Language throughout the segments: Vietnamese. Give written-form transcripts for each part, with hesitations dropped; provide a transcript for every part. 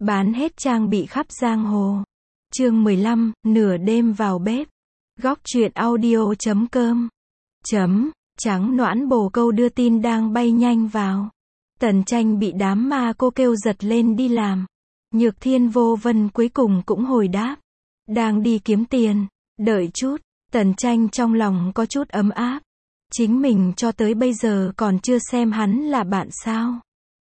Bán hết trang bị khắp giang hồ. Chương 15, nửa đêm vào bếp. Góc truyện audio.com. Trắng Noãn Bồ Câu đưa tin đang bay nhanh vào. Tần Tranh bị đám ma cô kêu giật lên đi làm. Nhược Thiên Vô Vân cuối cùng cũng hồi đáp. Đang đi kiếm tiền. Đợi chút. Tần Tranh trong lòng có chút ấm áp. Chính mình cho tới bây giờ còn chưa xem hắn là bạn sao.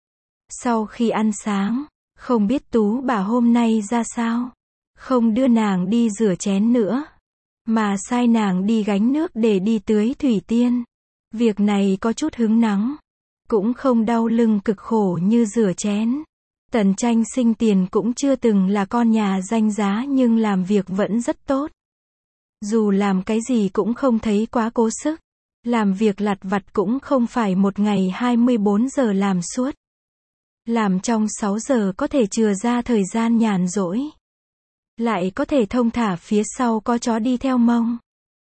Sau khi ăn sáng, không biết Tú bà hôm nay ra sao. Không đưa nàng đi rửa chén nữa, mà sai nàng đi gánh nước để đi tưới thủy tiên. Việc này có chút hứng nắng, cũng không đau lưng cực khổ như rửa chén. Tần Tranh sinh tiền cũng chưa từng là con nhà danh giá nhưng làm việc vẫn rất tốt. Dù làm cái gì cũng không thấy quá cố sức. Làm việc lặt vặt cũng không phải một ngày 24 giờ làm suốt. Làm trong 6 giờ có thể chừa ra thời gian nhàn rỗi. Lại có thể thông thả phía sau có chó đi theo mông.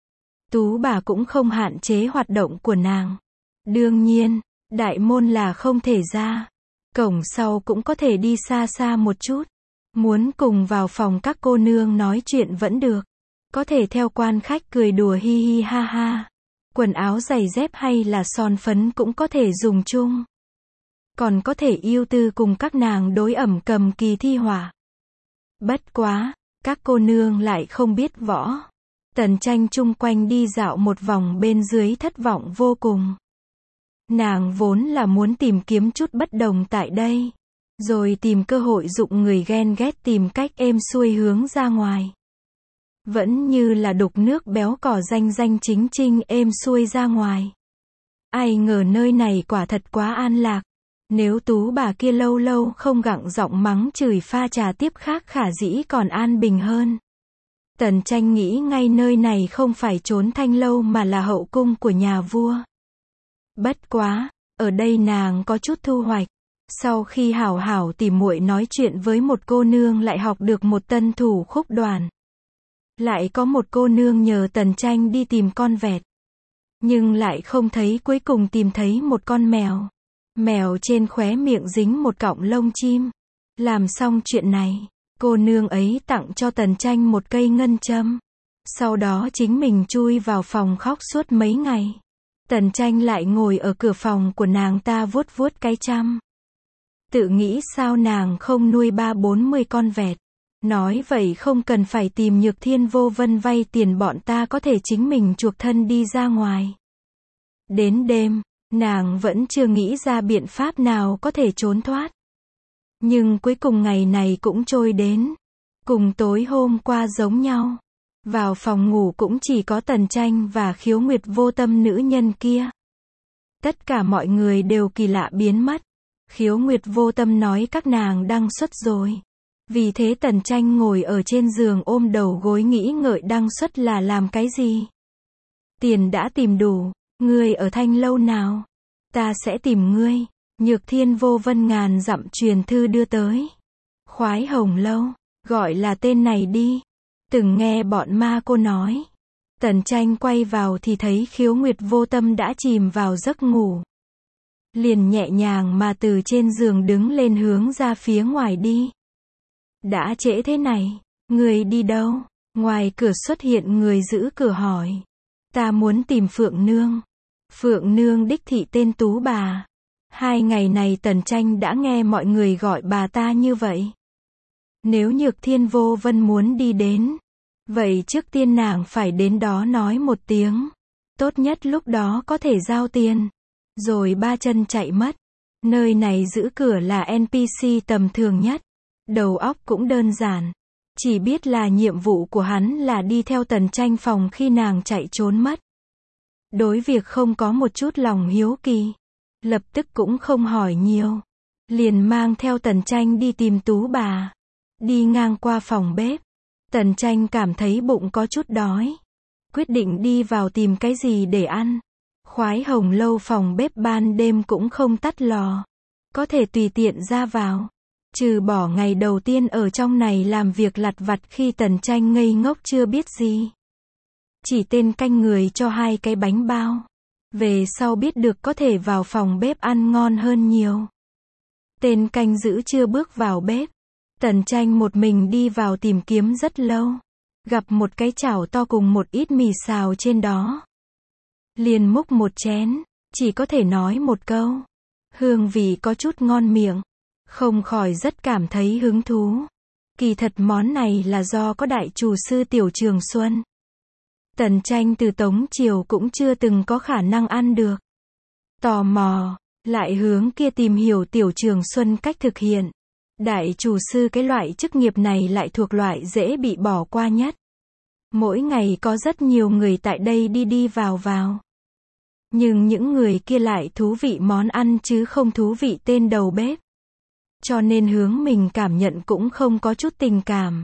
Tú bà cũng không hạn chế hoạt động của nàng. Đương nhiên, đại môn là không thể ra. Cổng sau cũng có thể đi xa xa một chút. Muốn cùng vào phòng các cô nương nói chuyện vẫn được. Có thể theo quan khách cười đùa hi hi ha ha. Quần áo giày dép hay là son phấn cũng có thể dùng chung. Còn có thể yêu tư cùng các nàng đối ẩm cầm kỳ thi họa. Bất quá, các cô nương lại không biết võ. Tần Tranh chung quanh đi dạo một vòng bên dưới thất vọng vô cùng. Nàng vốn là muốn tìm kiếm chút bất đồng tại đây. Rồi tìm cơ hội dụng người ghen ghét tìm cách êm xuôi hướng ra ngoài. Vẫn như là đục nước béo cò danh danh chính chính êm xuôi ra ngoài. Ai ngờ nơi này quả thật quá an lạc. Nếu Tú bà kia lâu lâu không gặng giọng mắng chửi pha trà tiếp khác khả dĩ còn an bình hơn. Tần Tranh nghĩ ngay nơi này không phải trốn thanh lâu mà là hậu cung của nhà vua. Bất quá, ở đây nàng có chút thu hoạch. Sau khi hảo hảo tỉ muội nói chuyện với một cô nương lại học được một tân thủ khúc đoàn. Lại có một cô nương nhờ Tần Tranh đi tìm con vẹt. Nhưng lại không thấy, cuối cùng tìm thấy một con mèo. Mèo trên khóe miệng dính một cọng lông chim. Làm xong chuyện này, cô nương ấy tặng cho Tần Tranh một cây ngân châm. Sau đó chính mình chui vào phòng khóc suốt mấy ngày. Tần Tranh lại ngồi ở cửa phòng của nàng ta vuốt vuốt cái chăm. Tự nghĩ sao nàng không nuôi 30-40 con vẹt. Nói vậy không cần phải tìm Nhược Thiên Vô Vân vay tiền, bọn ta có thể chính mình chuộc thân đi ra ngoài. Đến đêm, nàng vẫn chưa nghĩ ra biện pháp nào có thể trốn thoát. Nhưng cuối cùng ngày này cũng trôi đến. Cùng tối hôm qua giống nhau. Vào phòng ngủ cũng chỉ có Tần Tranh và Khiếu Nguyệt Vô Tâm nữ nhân kia. Tất cả mọi người đều kỳ lạ biến mất. Khiếu Nguyệt Vô Tâm nói các nàng đăng xuất rồi. Vì thế Tần Tranh ngồi ở trên giường ôm đầu gối nghĩ ngợi đăng xuất là làm cái gì. Tiền đã tìm đủ. Ngươi ở thanh lâu nào? Ta sẽ tìm ngươi. Nhược Thiên Vô Vân ngàn dặm truyền thư đưa tới. Khoái Hồng Lâu. Gọi là tên này đi. Từng nghe bọn ma cô nói. Tần Tranh quay vào thì thấy Khiếu Nguyệt Vô Tâm đã chìm vào giấc ngủ. Liền nhẹ nhàng mà từ trên giường đứng lên hướng ra phía ngoài đi. Đã trễ thế này, người đi đâu? Ngoài cửa xuất hiện người giữ cửa hỏi. Ta muốn tìm Phượng Nương. Phượng Nương đích thị tên Tú bà. 2 ngày này Tần Tranh đã nghe mọi người gọi bà ta như vậy. Nếu Nhược Thiên Vô Vân muốn đi đến, vậy trước tiên nàng phải đến đó nói một tiếng. Tốt nhất lúc đó có thể giao tiền. Rồi ba chân chạy mất. Nơi này giữ cửa là NPC tầm thường nhất. Đầu óc cũng đơn giản. Chỉ biết là nhiệm vụ của hắn là đi theo Tần Tranh phòng khi nàng chạy trốn mất. Đối việc không có một chút lòng hiếu kỳ. Lập tức cũng không hỏi nhiều. Liền mang theo Tần Tranh đi tìm Tú bà. Đi ngang qua phòng bếp. Tần Tranh cảm thấy bụng có chút đói. Quyết định đi vào tìm cái gì để ăn. Khoái Hồng Lâu phòng bếp ban đêm cũng không tắt lò. Có thể tùy tiện ra vào. Trừ bỏ ngày đầu tiên ở trong này làm việc lặt vặt khi Tần Tranh ngây ngốc chưa biết gì. Chỉ tên canh người cho 2 cái bánh bao. Về sau biết được có thể vào phòng bếp ăn ngon hơn nhiều. Tên canh giữ chưa bước vào bếp. Tần Tranh một mình đi vào tìm kiếm rất lâu. Gặp một cái chảo to cùng một ít mì xào trên đó. Liền múc một chén, chỉ có thể nói một câu. Hương vị có chút ngon miệng. Không khỏi rất cảm thấy hứng thú. Kỳ thật món này là do có đại chủ sư Tiểu Trường Xuân. Tần Tranh từ Tống Triều cũng chưa từng có khả năng ăn được. Tò mò, lại hướng kia tìm hiểu Tiểu Trường Xuân cách thực hiện. Đại chủ sư cái loại chức nghiệp này lại thuộc loại dễ bị bỏ qua nhất. Mỗi ngày có rất nhiều người tại đây đi đi vào vào. Nhưng những người kia lại thú vị món ăn chứ không thú vị tên đầu bếp. Cho nên hướng mình cảm nhận cũng không có chút tình cảm.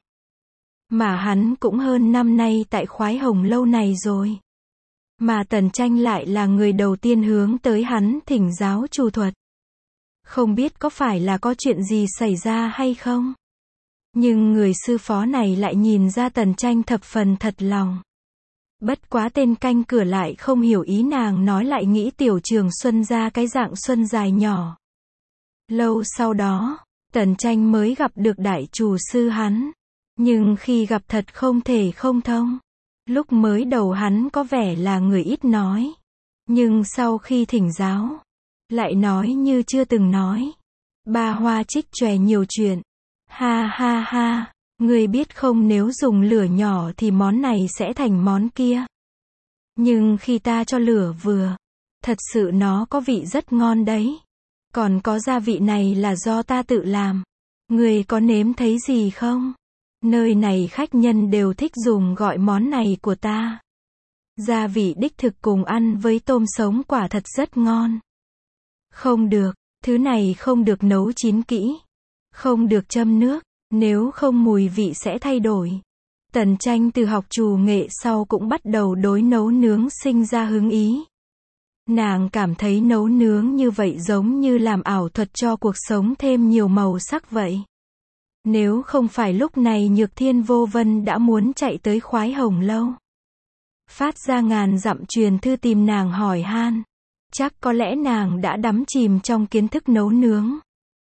Mà hắn cũng hơn năm nay tại Khoái Hồng lâu này rồi. Mà Tần Tranh lại là người đầu tiên hướng tới hắn thỉnh giáo chủ thuật. Không biết có phải là có chuyện gì xảy ra hay không? Nhưng người sư phó này lại nhìn ra Tần Tranh thập phần thật lòng. Bất quá tên canh cửa lại không hiểu ý nàng nói, lại nghĩ Tiểu Trường Xuân ra cái dạng xuân dài nhỏ. Lâu sau đó, Tần Tranh mới gặp được đại chủ sư hắn. Nhưng khi gặp thật không thể không thông. Lúc mới đầu hắn có vẻ là người ít nói. Nhưng sau khi thỉnh giáo, lại nói như chưa từng nói. Ba hoa trích chòe nhiều chuyện. Ha ha ha, người biết không, nếu dùng lửa nhỏ thì món này sẽ thành món kia. Nhưng khi ta cho lửa vừa, thật sự nó có vị rất ngon đấy. Còn có gia vị này là do ta tự làm. Người có nếm thấy gì không? Nơi này khách nhân đều thích dùng gọi món này của ta. Gia vị đích thực cùng ăn với tôm sống quả thật rất ngon. Không được, thứ này không được nấu chín kỹ. Không được châm nước, nếu không mùi vị sẽ thay đổi. Tần Tranh từ học trù nghệ sau cũng bắt đầu đối nấu nướng sinh ra hứng ý. Nàng cảm thấy nấu nướng như vậy giống như làm ảo thuật cho cuộc sống thêm nhiều màu sắc vậy. Nếu không phải lúc này Nhược Thiên Vô Vân đã muốn chạy tới Khoái Hồng lâu. Phát ra ngàn dặm truyền thư tìm nàng hỏi han. Chắc có lẽ nàng đã đắm chìm trong kiến thức nấu nướng.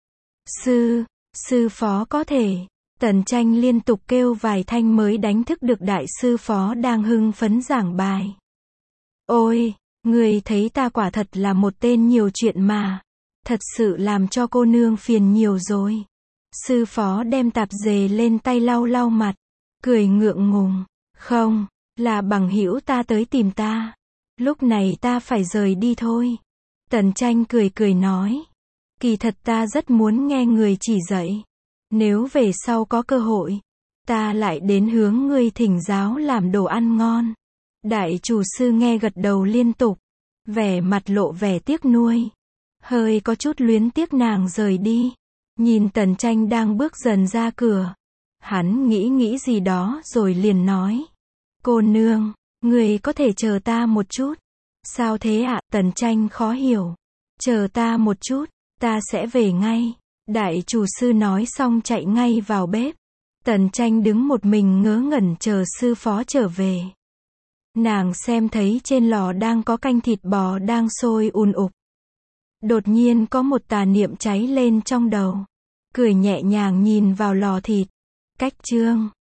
Sư phó có thể. Tần Tranh liên tục kêu vài thanh mới đánh thức được đại sư phó đang hưng phấn giảng bài. Ôi, người thấy ta quả thật là một tên nhiều chuyện mà. Thật sự làm cho cô nương phiền nhiều rồi. Sư phó đem tạp dề lên tay lau lau mặt. Cười ngượng ngùng. Không, là bằng hữu ta tới tìm ta. Lúc này ta phải rời đi thôi. Tần Tranh cười cười nói. Kỳ thật ta rất muốn nghe người chỉ dạy. Nếu về sau có cơ hội, ta lại đến hướng ngươi thỉnh giáo làm đồ ăn ngon. Đại chủ sư nghe gật đầu liên tục. Vẻ mặt lộ vẻ tiếc nuối. Hơi có chút luyến tiếc nàng rời đi. Nhìn Tần Tranh đang bước dần ra cửa. Hắn nghĩ gì đó rồi liền nói. Cô nương, người có thể chờ ta một chút. Sao thế ạ? Tần Tranh khó hiểu. Chờ ta một chút, ta sẽ về ngay. Đại chủ sư nói xong chạy ngay vào bếp. Tần Tranh đứng một mình ngớ ngẩn chờ sư phó trở về. Nàng xem thấy trên lò đang có canh thịt bò đang sôi ùn ục. Đột nhiên có một tà niệm cháy lên trong đầu. Cười nhẹ nhàng nhìn vào lò thịt. Cách chương